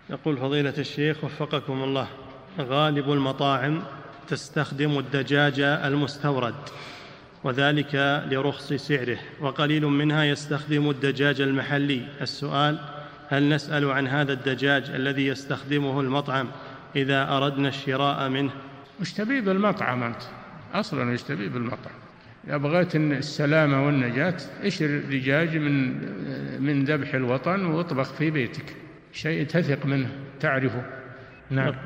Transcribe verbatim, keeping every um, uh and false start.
يقول فضيلة الشيخ وفقكم الله، غالب المطاعم تستخدم الدجاج المستورد وذلك لرخص سعره، وقليل منها يستخدم الدجاج المحلي. السؤال: هل نسأل عن هذا الدجاج الذي يستخدمه المطعم إذا أردنا الشراء منه؟ وش تبي بالمطعم أنت؟ أصلاً وش تبي بالمطعم؟ إذا بغيت السلامة والنجاة اشتري دجاج من من ذبح الوطن واطبخ في بيتك، شيء تثق منه تعرفه. نعم.